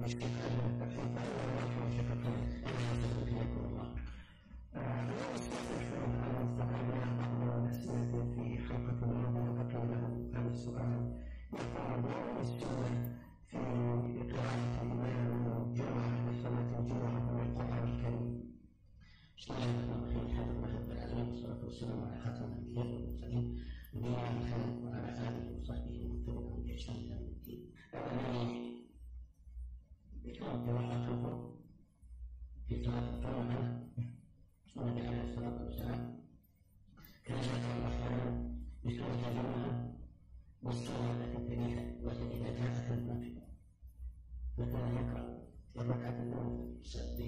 والسلام على خاتم الأنبياء والمرسلين نبينا محمد وعلى آله وصحبه ومن تبعهم بإحسان إلى يوم الدين. ذكرت قراءته في صلاة الجمعة والنبي عليه الصلاة والسلام كان يقرأ أحيانا بسورة الجمعة والصلاة التي إذا جاءت المنافقة، فكان يقرأ في الركعة الأولى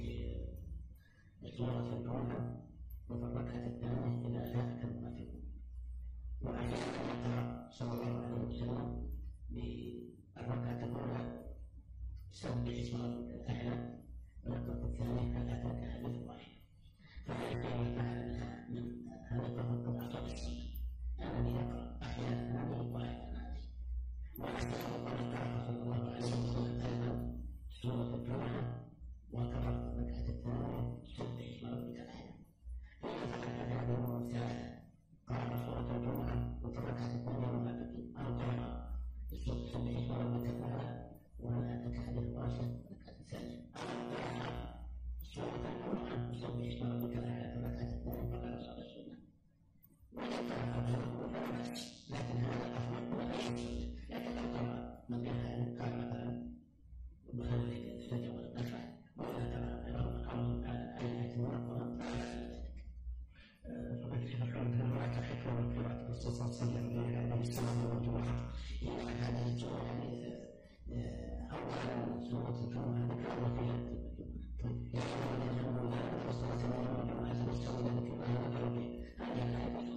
بسورة الجمعة وفي الركعة الثانية إذا جاءت المنافقة، وأحيانا يقرأ صلى الله عليه وسلم بالركعة الأولى سبح اسم ربك الأعلى والركعة الثانية هل أتاك حديث الرحيم. فهذا فعل من هذا التفضل أعطى السنة الذي يقرأ أحيانا هذه وأحيانا هذه. وأحسن الله صلى الله عليه وسلم أيضا سورة الجمعة وقرأ الركعة الثانية سبح اسم ربك الأعلى. فإذا هذه المرة الثالثة قرأ سورة الجمعة وفي الركعة الثانية وهكذا أو قرأ سبح اسم ربك الأعلى وهل أتاك حديث الراشد الركعة الثانية سورة الجمعة سبح اسم ربك الأعلى في الركعة الثانية فقد صار السنة. لكن هذا أفضل ولا يحصل. لكن لو قرأ من قال مثلا بخير الفجر والنفع ولا ترى غيره أو على آيات من القرآن فعلى ذلك. فبالتالي كان هناك حكمة في قراءة الرسول صلى الله عليه وسلم لهذه السورة والجمعة. هذه السورة أولا سورة الجمعة ذكرنا فيها يقول الحمد لله والصلاة والسلام على رسول الله صلى الله عليه وسلم. هذه الآية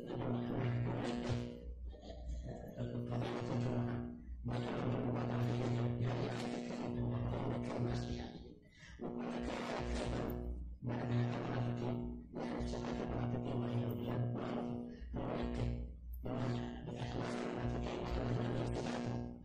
قضية الجمعة ما يعلم بعد ذلك يعني ذكر الناس بهذه وذكر معنى المنافقين لأن صفات المنافقين وهي الرجال معروفة فنذكر بمعنى بأخلاق المنافقين وكما صفاتهم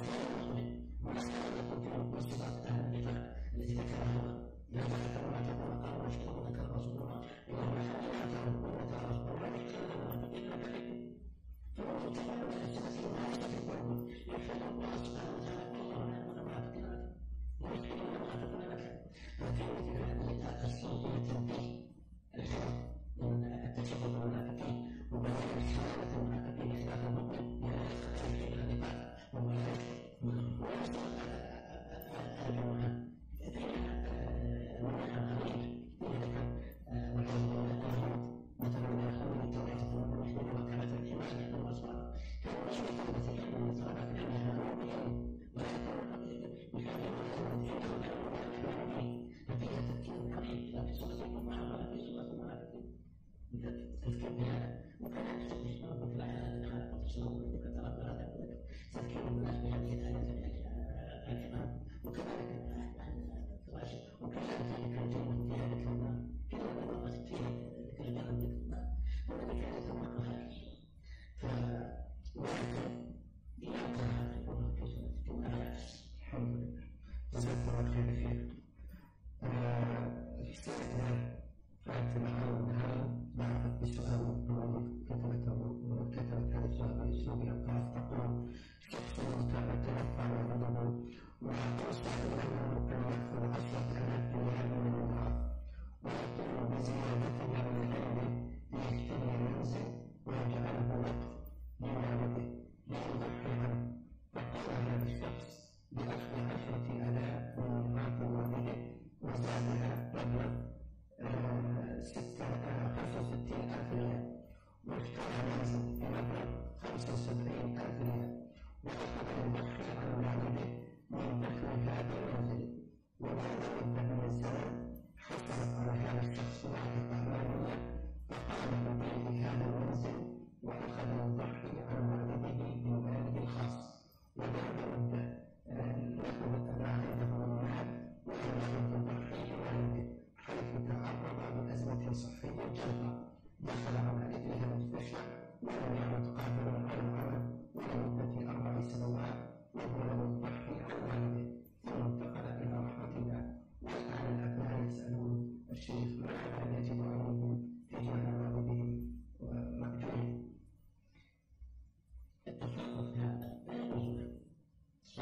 وصفات أهل النفاق التي ذكرها لما ذكرنا كما قال رسول ذكر رسول الله وهو حديث وذكر رسول الله يحتاج المنافقين ذلك فهو تعالى أساسي وعلى يحفظ الله سبحانه وتعالى الله المنافقين ويحفظ المنافقين لك فكانت هذه الصوت التنبيه الحفظ من التشبه بالمنافقين وبيان حالة المنافقين خلاف المؤمن في النفاق ويصل الجمعة مثلا يقول التوحيد والمسلم وكانت الإيمان والمصبر كان يشرك مثلا من صلاة الأنهار نتيجة تفكير الحقيقي لا في سورة الجمعة ولا في سورة المنافقين تفكير بهذا وكان يستشعر مثل هذا خلق التصور الذي كتب هذا تفكير الناس بهذه الآيات الكلام وكذلك الفواحش وكذلك الجنة في هذا الكلام كذلك الوقت في ذكر الجنة ذكر النار وذلك هذا ما هذا فولكن بيعطى هذا الأمر في سورة الجمعة. الحمد لله جزاكم الله خير فيك. استاذنا فأنت معرفة بسؤال كتبت هذا السؤال بأسلوب الألقاف تقول شخص توفى والده وتصبح له أن يأخذ 10,000 دينار من الميراث ويقوم بزيادتها من العلم ليشتري منزل ويجعله وقف لوالده ليضحي عنه. فقال هذا الشخص بأخذ 10,000 من ميراث والده وزادها مبلغ 65,000 ريال واشترى منزل بمبلغ 75,000 ريال وأخذ يضحي عن والده من دخل هذا المنزل. وبعد مدة من الزمن حصلت على هذا الشخص وحقق مالية فقام ببيع هذا المنزل وأخذ يضحي عن والده من ماله الخاص. وبعد مدة له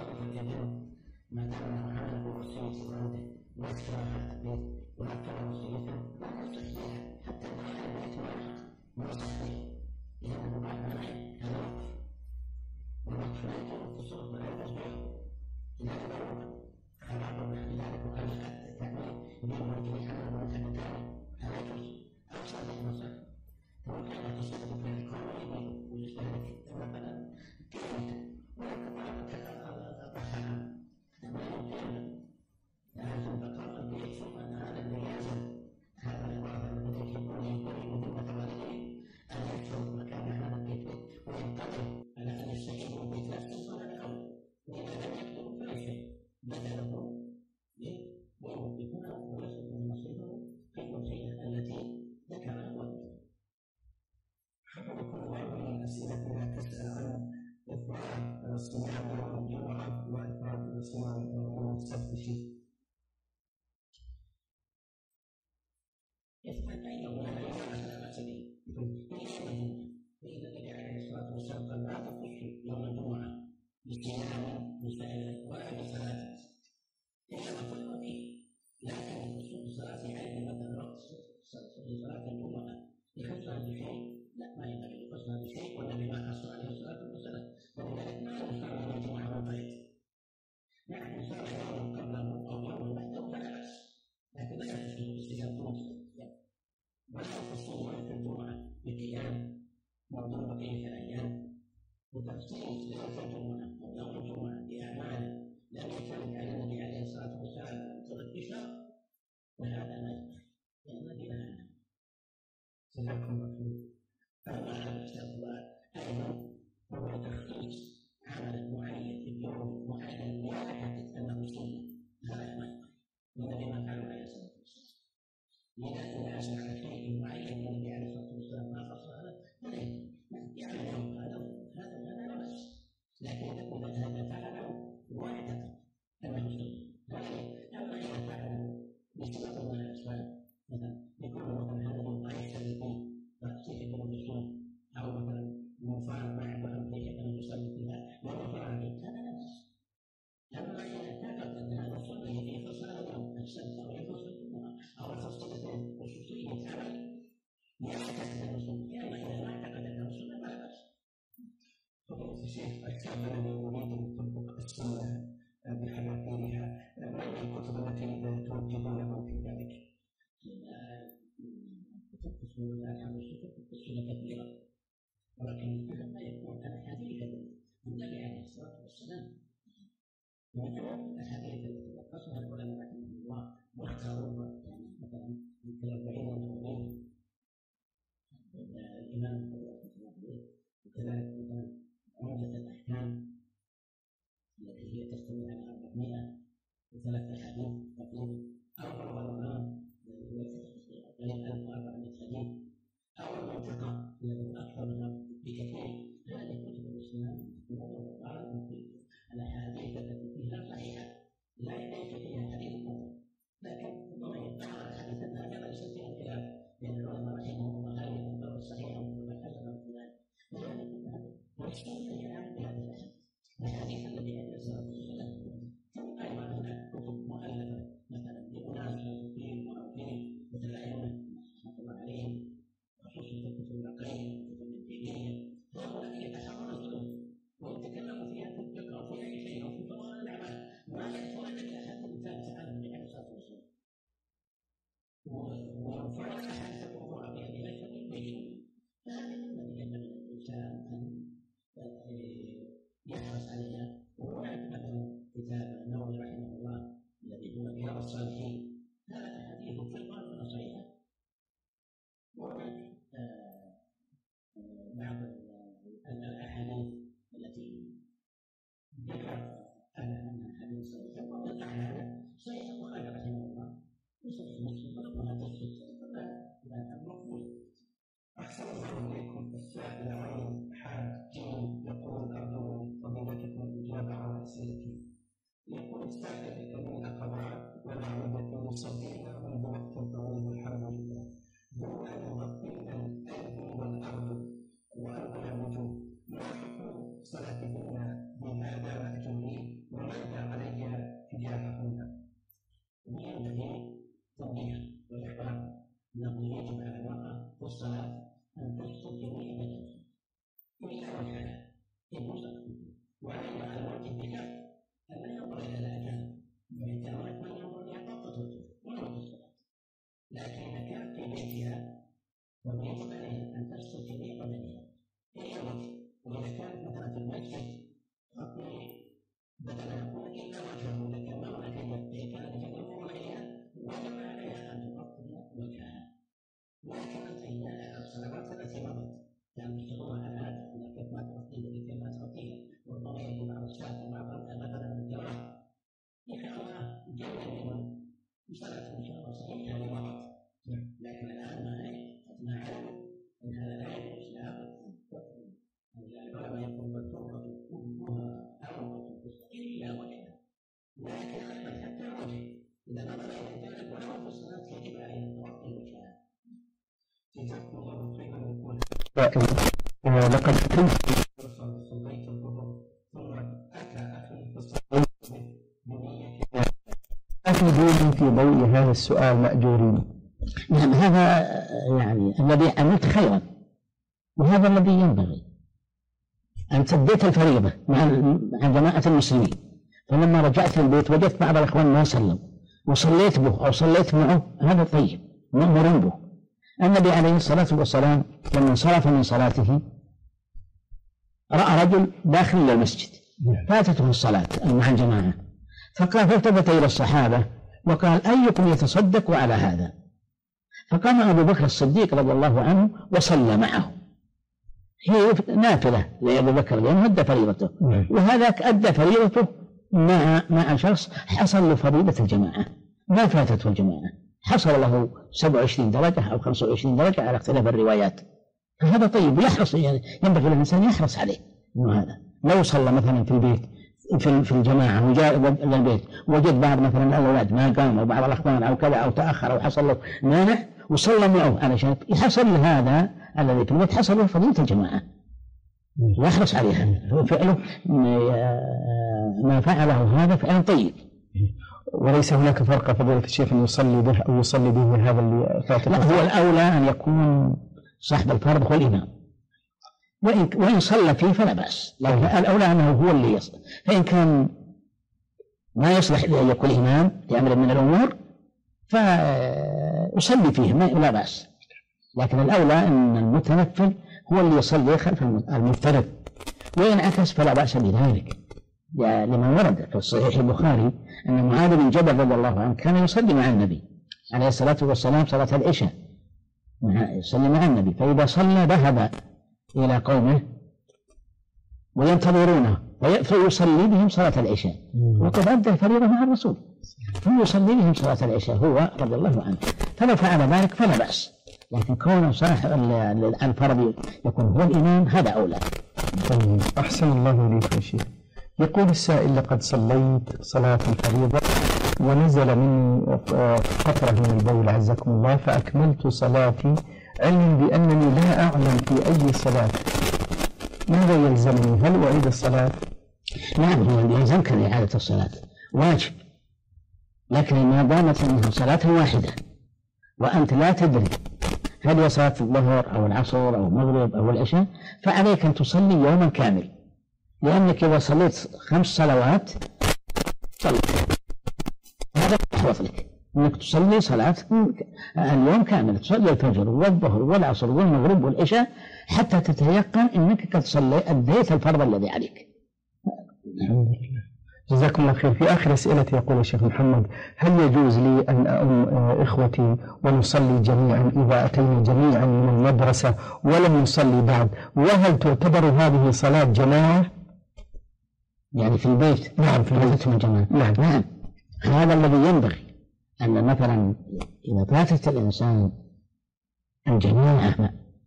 تصرف الابن ما دام معاه وصية والده ويذكر هذا البيت وذكر وصيته لا يصلح فيها حتى لو كان البيت ما يصح فيه لأنه بعد ما هذا والوقف لا يجوز التصرف ولا يجوز بيعه لا يضرك فبعضهم نحن ذلك وقال التعمير يجب أن يتحمل المذهب الثاني هذا يجوز أو صالح مصر وكان تصرف في القانون وجد ذلك مثلا كلمة ضحاها ما يمكن لازم بقرة بيشوف أن هذا اللي يلزم هذا الوضع الذي يكون يكون مهمة والديه أن يترك مكان هذا البيت وينتظر على أن يستجيب البيت نفسه صار الأول وإذا لم يكن فلا شيء بدله ويكون ولد نصيبه في الوصية التي ذكرها والده. حفظكم الله من الأسئلة لا تسأل عن إفراد الصيام يوم الجمعة وإفراد الصيام يوم السبت شيء. يثبت أنه لا بأس به فإن النبي عليه الصلاة والسلام قال لا تخش يوم الجمعة بصيام مسائل ولا بصلاة إنما فرق فيه لكن خصوص صلاة العيد مثلا وقت صلاة الجمعة يخصها بشيء لا ما ينبغي يخصها بشيء والنبي ما خص عليه الصلاة والسلام ولذلك ما يصلي يوم الجمعة والعيد نعم يصلي يوم قبله أو يوم بعده فلا بأس لكن لا يخص بالصيام طول ولا يخص وقت الجمعة بقيام موضوع بقية الأيام وتخصيص ليلة الجمعة أو يوم الجمعة بأعمال لم يثبت على النبي عليه الصلاة والسلام ثبت بشرط وهذا ما ينبغي ينبغي لنا. جزاكم الله خير. أما على الاستقبال أيضا هو تخصيص عمل معين في يوم معين لا يحدث أنه سنة هذا ما ينبغي والنبي ما فعل عليه الصلاة والسلام. لذا أسمع على شيء معين النبي عليه الصلاة والسلام ما خص هذا يعمل هذا لا بأس لكن يقول هذا فعله واعتقد أنه سنة أما إذا فعله بسبب من الأسباب مثلا يكون مثلا هذا المعيش الذي تأتيه بالرسول أو مثلا مفعل معه وأمريكا أن يصلي فيها ومفعل هذا لا بأس. أما إذا اعتقد أن هذا السنة يخص هذا السنة أو يخص الجمعة أو يخص خصوصية عمل يعتقد أنه سنة أما إذا ما اعتقد أنه سنة فلا بأس. فضيلة الشيخ أكثر من يريد أن يطبق السنة بحذافيرها ما هي الكتب التي توجهونه في ذلك؟ كتب الحمد السنة كثيرة ولكن لما يكون الحديث النبي عليه الصلاة والسلام وجود الحديث التي لخصها العلماء رحمهم الله واختاروها يعني مثلا من 40 نووي الإمام وكذلك مثلا عمدة الأحكام التي هي تستوي على 403 حديث تقول أو الغرام الذي هو 1400 حديث أو المنطقة الذي أكثر منها بكثير. هذه كتب الإسلام وغالب في الأحاديث التي فيها صحيحة لا ليس فيها حديث مطلق لكن ربما يتعرض الحديث أن هذا ليس فيها خلاف بين العلماء رحمهم الله هل يعتبر صحيحا ولا حسنا وكذلك وذلك ويشترط الكلام بهذه الأحاديث. الحديث الذي عليه الصلاة والسلام أيضا هناك كتب مؤلفة مثلا لأناس موجودين ومعروفين مثل الأئمة رحمة الله عليهم خصوصا الكتب العقلية والكتب الدينية هؤلاء يتحرزون ويتكلموا فيها في الفقه وفي أي شيء وفي فضائل الأعمال ما يذكرون إلا أحاديث ثابتة عن النبي عليه الصلاة والسلام وفعل أحاديث الأخرى بهذه ليس بالبين فهذه الذي ينبغي للإنسان أن يحرص عليها. وهناك مثلا كتاب النووي رحمه الله الذي هو رياض الصالحين هذا أحاديث في القرآن صحيحة وهناك بعض الأحاديث التي ذكر أنها حديث صحيح ووقع هذا صحيح البخاري رحمه الله وصحيح مسلم ولما تثبت فلا مقبول. أحسن الله إليكم. السائل عن حاج يقول أرجو فضيلتكم الإجابة على أسئلتي. يقول السائل إني أقرأ والعودة مصلينا منذ وقت طويل الحمد لله دون أن يغطينا الأيدي والأرض وأرض الوجوه ما حكم صلاتهن بهذا مأجورين إلا وجهه لك مولك يبقيك أن تقوم إليها وجب عليها أن تغطي وجهها. لكن الصلوات التي مضت لم يشتغلوا على هذا أنك ما تغطيه لكي ما تغطيه والله يجب على الشعب بعض مثلا الجواب يخاف الله جل منهم بصلاة إن شاء الله صحيحة لوقت. لكن الآن ما علم أن هذا لا يجوز لا العلماء يقول التوبة كلها أو إلا وجهها، لكن حتى وجه إذا نظر إلى الجانب ولو في الصلاة يجب عليه أن تغطي وجهها. لقد كنت صليت الظهر ثم أتى أخي في الصلاة أفيدوني في ضوء هذا السؤال مأجورين. نعم، هذا يعني الذي عملت خيرا، وهذا الذي ينبغي. أنت أديت الفريضة مع جماعة المسلمين، فلما رجعت البيت وجدت بعض الإخوان ما سلم وصليت به أو صليت معه، هذا طيب مأمور به. النبي عليه الصلاة والسلام لما انصرف من صلاته رأى رجل داخل المسجد فاتته الصلاة مع الجماعة، فقال فالتفت إلى الصحابة وقال أيكم يتصدق على هذا؟ فقام أبو بكر الصديق رضي الله عنه وصلى معه. هي نافلة لأبو بكر لأنه أدى فريضته، وهذاك أدى فريضته مع شخص حصل له فريضة الجماعة ما فاتته الجماعة، حصل له 27 درجة أو 25 درجة على اختلاف الروايات. فهذا طيب، يحرص يعني ينبغي للإنسان يحرص عليه إنه هذا. لو صلى مثلا في البيت في الجماعة وجاء إلى البيت وجد بعض مثلا الأولاد ما قام أو بعض الأخوان أو كذا أو تأخر أو حصل له مانع وصلى معه على شيء، يحصل هذا الذي في البيت حصل له فضيلة الجماعة ويحرص عليها. فعله ما فعله هذا فعل طيب، وليس هناك فرق فضيلة الشيخ أن يصلي به أو يصلي به هذا اللي فات. لا، هو الأولى أن يكون صاحب الفرض هو الإمام، وإن صلى فيه فلا بأس، لكن الأولى أنه هو اللي يصلي. فإن كان ما يصلح أن يكون إمام لأمر من الأمور فيصلي فيه لا بأس، لكن الأولى أن المتنفل هو اللي يصلي خلف المفترض، وإن عكس فلا بأس بذلك، لما ورد في الصحيح البخاري أن معاذ بن جبل رضي الله عنه كان يصلي مع النبي عليه الصلاة والسلام صلاة العشاء، يصلي مع النبي، فإذا صلى ذهب إلى قومه وينتظرونه فيصلي بهم صلاة العشاء، وقد أدى الفريضة مع الرسول فيصلي بهم صلاة العشاء هو رضي الله عنه. فلو فعل ذلك فلا بأس، لكن كون صاحب الفرض يكون هو الإمام هذا أولى. طيب، أحسن الله إليك يا شيخ. يقول السائل: لقد صليت صلاة الفريضة ونزل مني قطرة من البول عزكم الله، فأكملت صلاتي علما بأنني لا أعلم في أي صلاة، ماذا يلزمني؟ هل أعيد الصلاة؟ نعم، هو يلزمك إعادة الصلاة واجب، لكن ما دامت أنها صلاة واحدة وأنت لا تدري هل هي صلاة الظهر أو العصر أو المغرب أو العشاء، فعليك أن تصلي يوما كامل، لأنك إذا صليت 5 صلوات صلي، هذا أحوط لك أنك تصلي صلاة اليوم كامل، تصلي الفجر والظهر والعصر والمغرب والعشاء حتى تتيقن أنك قد أديت الفرض الذي عليك. الحمد لله، جزاكم الله خير. في آخر أسئلتي يقول الشيخ محمد: هل يجوز لي أن أؤم إخوتي ونصلي جميعا إذا أتينا جميعا من المدرسة ولم نصلي بعد؟ وهل تعتبر هذه صلاة جماعة؟ يعني في البيت؟ نعم، في البيت من جماعة. نعم، هذا الذي ينبغي أن مثلا إذا فاتت الإنسان الجماعة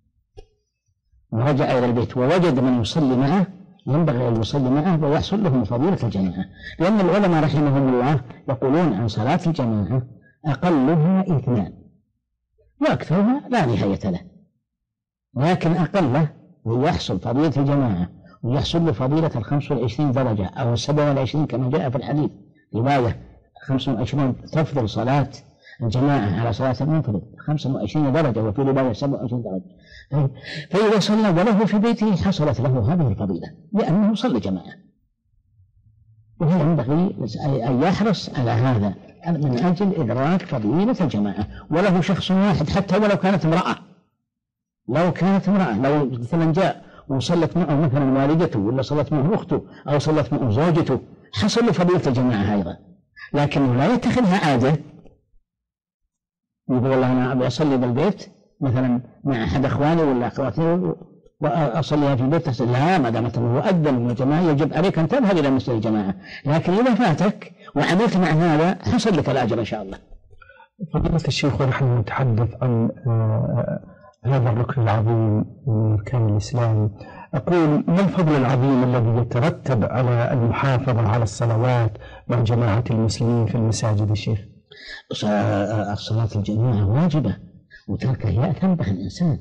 ورجع إلى البيت ووجد من يصلي معه ينبغي أن يصلي معه ويحصل له فضيلة الجماعة، لأن العلماء رحمهم الله يقولون عن صلاة الجماعة أقلها 2 وأكثرها لا نهاية له، لكن أقله ويحصل فضيلة الجماعة ويحصل له فضيلة 25 درجة أو 27 كما جاء في الحديث، رواية 25 تفضل صلاة الجماعة على صلاة المنفرد 25 درجة، وفي رواية 27 درجة. فإذا صلى وله في بيته حصلت له هذه الفضيلة لأنه صلى جماعة، وهو ينبغي أن يحرص على هذا من أجل إدراك فضيلة الجماعة. وله شخص واحد حتى ولو كانت امرأة، لو مثلا جاء وصلت معه مثلا والدته ولا صلت معه أخته أو صلت معه زوجته، حصل له فضيلة الجماعة أيضا، لكنه لا يتخذها عادة. يقول والله أنا أبي أصلي بالبيت مثلا مع أحد أخواني ولا أخواتي وأصليها في البيت، لا، ما دامت المؤذن والجماعة يجب عليك أن تذهب إلى مسجد الجماعة، لكن إذا فاتك وعملت مع هذا حصل لك الأجر إن شاء الله. فضيلة الشيخ، ونحن نتحدث عن هذا الركن العظيم من أركان الإسلام، أقول ما الفضل العظيم الذي يترتب على المحافظة على الصلوات مع جماعة المسلمين في المساجد الشيخ؟ الصلاة الجماعة واجبة، وتركها يأثم به الإنسان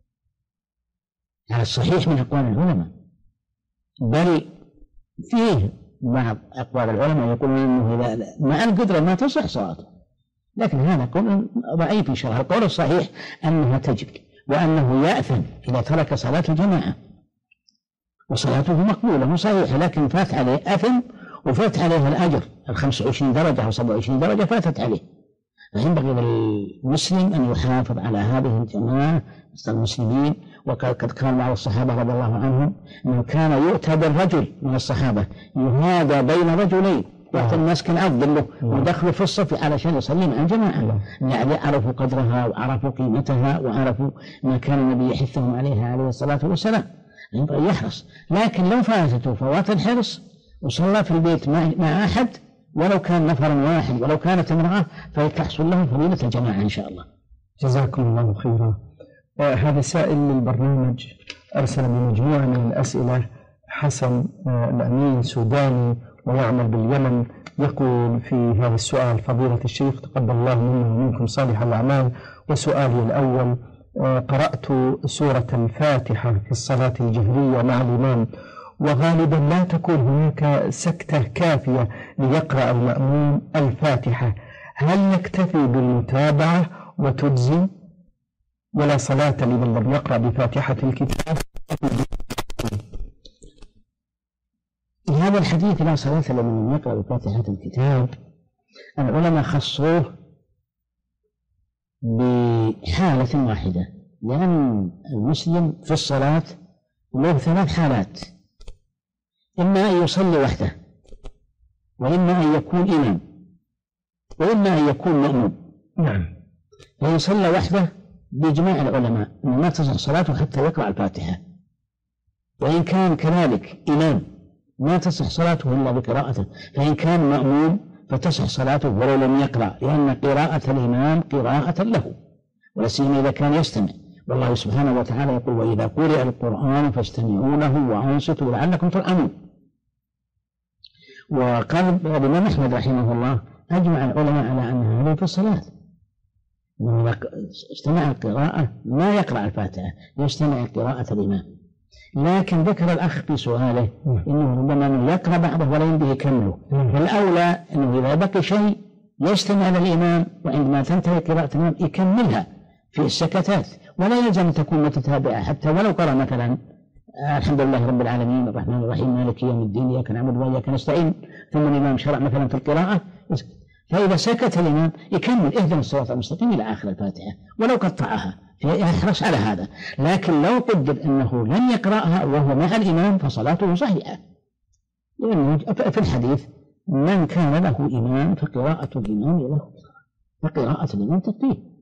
على الصحيح من أقوال العلماء، بل فيه بعض أقوال العلماء يقولون إنه إذا مع القدرة ما تصح صلاته، لكن هذا قول ضعيف إن شاء الله. القول الصحيح أنها تجب، وأنه يأثم إذا ترك صلاة الجماعة، وصلاته مقبولة وصحيحة، لكن فات عليه أثم وفات عليه الأجر 25 درجة أو 27 درجة فاتت عليه. فينبغي للمسلم أن يحافظ على هذه الجماعة المسلمين. وقد قال بعض الصحابة رضي الله عنهم أنه كان يؤتى بالرجل من الصحابة يهادى بين رجلين، يعطي الناس كان أفضل ودخلوا في الصف علشان يصلي مع الجماعة، يعني عرفوا قدرها وعرفوا قيمتها وعرفوا ما كان النبي يحثهم عليها الصلاة والسلام. ينبغي يحرص، لكن لو فاتته فوات الحرص وصلى في البيت مع أحد ولو كان نفر واحد ولو كانت امرأة فيتحصل له فضيلة الجماعة إن شاء الله. جزاكم الله خيرا. هذا سائل للبرنامج أرسل بمجموعة من الأسئلة. حسن الأمين سوداني ويعمل باليمن، يقول في هذا السؤال: فضيلة الشيخ تقبل الله منا ومنكم صالح الأعمال، وسؤالي الأول: قرأت سورة الفاتحة في الصلاة الجهرية مع الإمام، وغالبا لا تكون هناك سكتة كافية ليقرأ المأموم الفاتحة، هل نكتفي بالمتابعة وتجزي ولا صلاة لمن لم يقرأ بفاتحة الكتاب؟ هذا الحديث لا صلاة لمن لم يقرأ بفاتحة الكتاب العلماء خصوه بحالة واحدة، لأن المسلم في الصلاة له 3 حالات: إما أن يصلي وحده، وإما أن يكون إمام، وإما أن يكون مأموم. نعم. فإن صلى وحده بإجماع العلماء أنه ما تصح صلاته حتى يقرأ الفاتحة، وإن كان كذلك إمام ما تصح صلاته إلا بقراءته، فإن كان مأموم فتصح صلاته ولو لم يقرأ، لأن قراءة الإمام قراءة له، ولا سيما إذا كان يستمع. والله سبحانه وتعالى يقول: وإذا قرئ القرآن فاستمعوا له وأنصتوا لعلكم ترحمون. وقال الإمام أحمد رحمه الله: أجمع العلماء على أن هذا في الصلاة، إذا استمع القراءة ما يقرأ الفاتحة، يستمع قراءة الإمام. لكن ذكر الأخ في سؤاله إنه ربما يقرأ بعضه ولا ينبه يكمله، فالأولى أنه إذا بقي شيء يستمع للإمام، وعندما تنتهي قراءة الإمام يكملها في السكتات، ولا يلزم أن تكون متتابعة. حتى ولو قرأ مثلا الحمد لله رب العالمين الرحمن الرحيم مالك يوم الدين إياك نعبد وإياك نستعين، ثم الإمام شرع مثلا في القراءة، فإذا سكت الإمام يكمل اهدنا الصراط المستقيم إلى آخر الفاتحة ولو قطعها، يحرص على هذا. لكن لو قدر أنه لم يقرأها وهو مع الإمام فصلاته صحيحة، لأنه في الحديث: من كان له إمام فقراءة الإمام له، فقراءة الإمام تكفيه.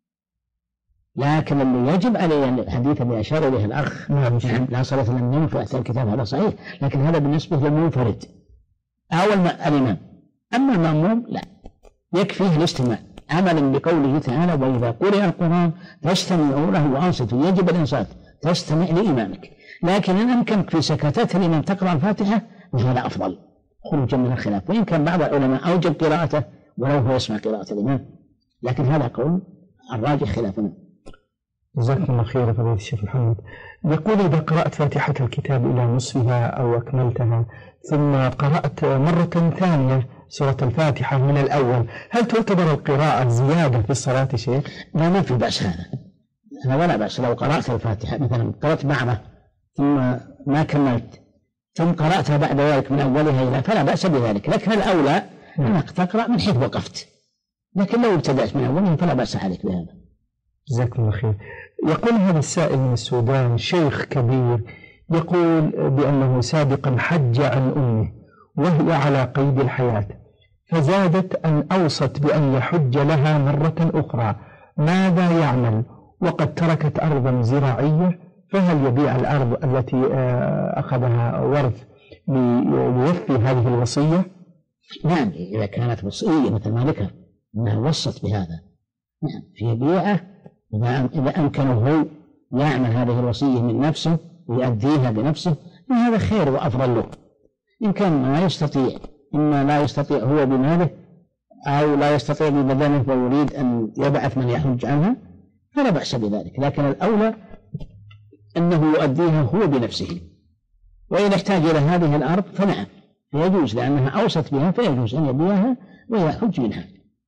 لكن اللي يجب عليه الحديث اللي أشار إليه الأخ: لا صلاة لمن في أحسن الكتاب، هذا صحيح، لكن هذا بالنسبة للمنفرد أو الإمام. أما المأموم لا، يكفيه الاستماع عملا بقوله تعالى: وإذا قرئ القرآن فاستمعوا له وأنصتوا، يجب الإنصات، تستمع لإمامك. لكن إن أمكنك في سكتات الإمام تقرأ الفاتحة فهذا أفضل خروجا من الخلاف، وإن كان بعض العلماء أوجب قراءته ولو هو يسمع قراءة الإمام، لكن هذا قول الراجح خلافنا. جزاكم الله خيرا فضيلة الشيخ محمد. يقول: إذا قرأت فاتحة الكتاب إلى نصفها أو أكملتها ثم قرأت مرة ثانية سورة الفاتحة من الأول، هل تعتبر القراءة زيادة في الصلاة شيخ؟ لا، ما في بأس هذا، ولا بأس لو قرأت الفاتحة مثلا قرأت بعضها ثم ما كملت ثم قرأتها بعد ذلك من أولها إلى، فلا بأس بذلك، لكن الأولى أنك تقرأ من حيث وقفت، لكن لو ابتدأت من أولها فلا بأس عليك بهذا. جزاكم الله خير. يقول هذا السائل من السودان: شيخ كبير يقول بأنه سابقا حج عن أمه وهي على قيد الحياة، فزادت أن أوصت بأن يحج لها مرة أخرى، ماذا يعمل وقد تركت أرضا زراعية؟ فهل يبيع الأرض التي أخذها ورث ليوفي هذه الوصية؟ نعم، إذا كانت وصية مثل ما ذكر أنها وصت بهذا، نعم في بيعه إذا أمكنه هو يعمل هذه الوصية من نفسه ويؤديها بنفسه، هذا خير وأفضل له. إن كان ما يستطيع، إما لا يستطيع هو بماله أو لا يستطيع ببدنه ويريد أن يبعث من يحج عنها فلا بأس بذلك، لكن الأولى أنه يؤديها هو بنفسه. وإذا احتاج إلى هذه الأرض فنعم فيجوز، لأنها أوصت بها فيجوز أن يبيعها ويحج منها.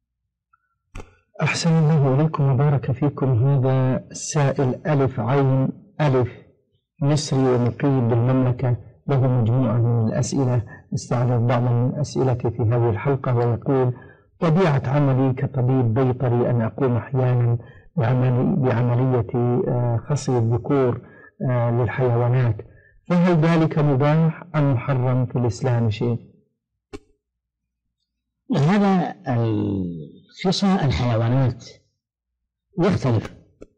أحسن الله إليكم وبارك فيكم. هذا السائل ألف عين ألف مصري ومقيم بالمملكة، له مجموعة من الأسئلة، استعرض بعض من أسئلتي في هذه الحلقة، ويقول: طبيعة عملي كطبيب بيطري أن أقوم أحيانا بعملية خصي الذكور للحيوانات، فهل ذلك مباح أم محرم في الإسلام شيء؟ هذا خصاء الحيوانات يختلف.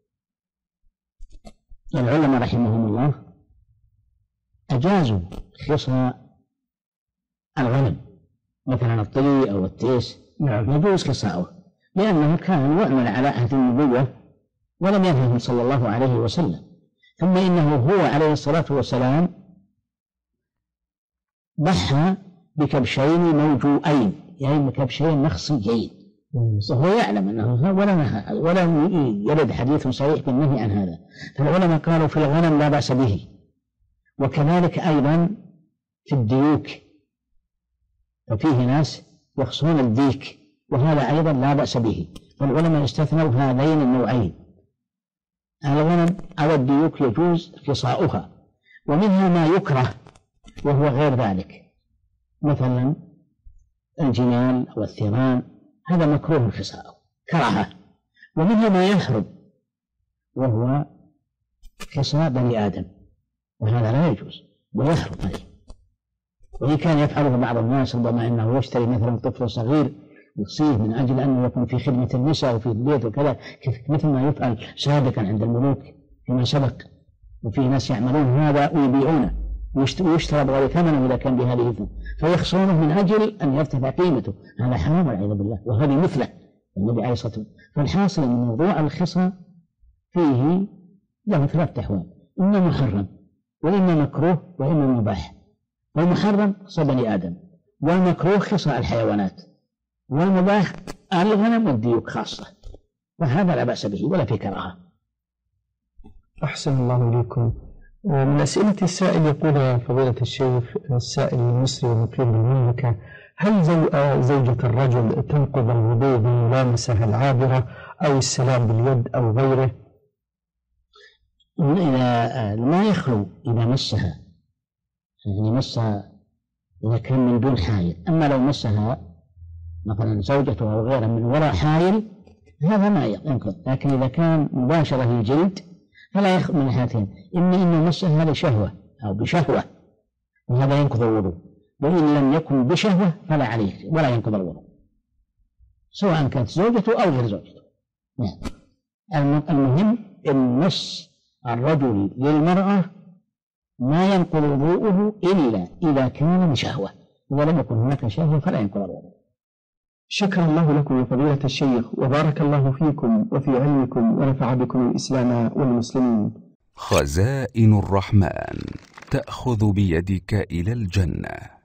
العلماء رحمهم الله أجازوا خصاء الغنم، مثلا الطلي أو التيس، يجوز خصاؤه لأنه كان يعمل على عهد النبوة ولم ينهه صلى الله عليه وسلم. ثم إنه هو عليه الصلاة والسلام ضحى بكبشين موجوئين، يعني بكبشين مخصيين، وهو يعلم أنه ولم يرد حديث صحيح بالنهي عن هذا. فالعلماء قالوا في الغنم لا بأس به، وكذلك أيضا في الديوك، ففيه ناس يخصون الديك وهذا أيضا لا بأس به. فالعلماء استثنوا هذين النوعين، الغنم أو الديوك يجوز خصاؤها. ومنها ما يكره وهو غير ذلك، مثلا الجمال أو الثيران، هذا مكروه خصاؤه كراهة. ومنها ما يحرم وهو خصاء بني آدم، وهذا لا يجوز ويحرم عليه. وإن كان يفعله بعض الناس، ربما أنه يشتري مثلا طفل صغير يصيه من أجل أنه يكون في خدمة النساء وفي البيت وكذا، مثل ما يفعل سابقا عند الملوك فيما سبق، وفي ناس يعملون هذا ويبيعونه ويشترى بغير ثمنه إذا كان بهذه الثمن، فيخصونه من أجل أن يرتفع قيمته، هذا حرام والعياذ بالله، وهذه مثله النبي عليه الصلاة والسلام. فالحاصل أن موضوع الخصاء فيه له ثلاث أحوال: إما محرم وإما مكروه وإما مباح. والمحرم خصاء بني آدم، والمكروه خصاء الحيوانات، والمباح الغنم والديوك خاصة، وهذا لا بأس به ولا في كراهة. أحسن الله إليكم. من أسئلة السائل يقول: يا فضيلة الشيخ، السائل المصري المقيم بالمملكة، هل زوجة الرجل تنقض الوضوء بملامسة العابرة أو السلام باليد أو غيره؟ إذا ما يخلو إذا مسها، يعني مسها إذا كان من دون حائل. أما لو مسها مثلا زوجته أو غيرها من وراء حائل هذا ما ينقض، لكن إذا كان مباشرة للجلد فلا يخلو من هاتين: إما إنه مسها لشهوة أو بشهوة وهذا ينقض الوضوء، وإن لم يكن بشهوة فلا عليه ولا ينقض الوضوء، سواء كانت زوجته أو غير زوجته. المهم أن مس الرجل للمرأة ما ينقض وضوءه إلا إذا كان بشهوة، إذا لم يكن هناك شهوة فلا ينقض الوضوء. شكرا الله لكم يا فضيلة الشيخ، وبارك الله فيكم وفي علمكم ونفع بكم الإسلام والمسلمين. خزائن الرحمن تأخذ بيدك إلى الجنة.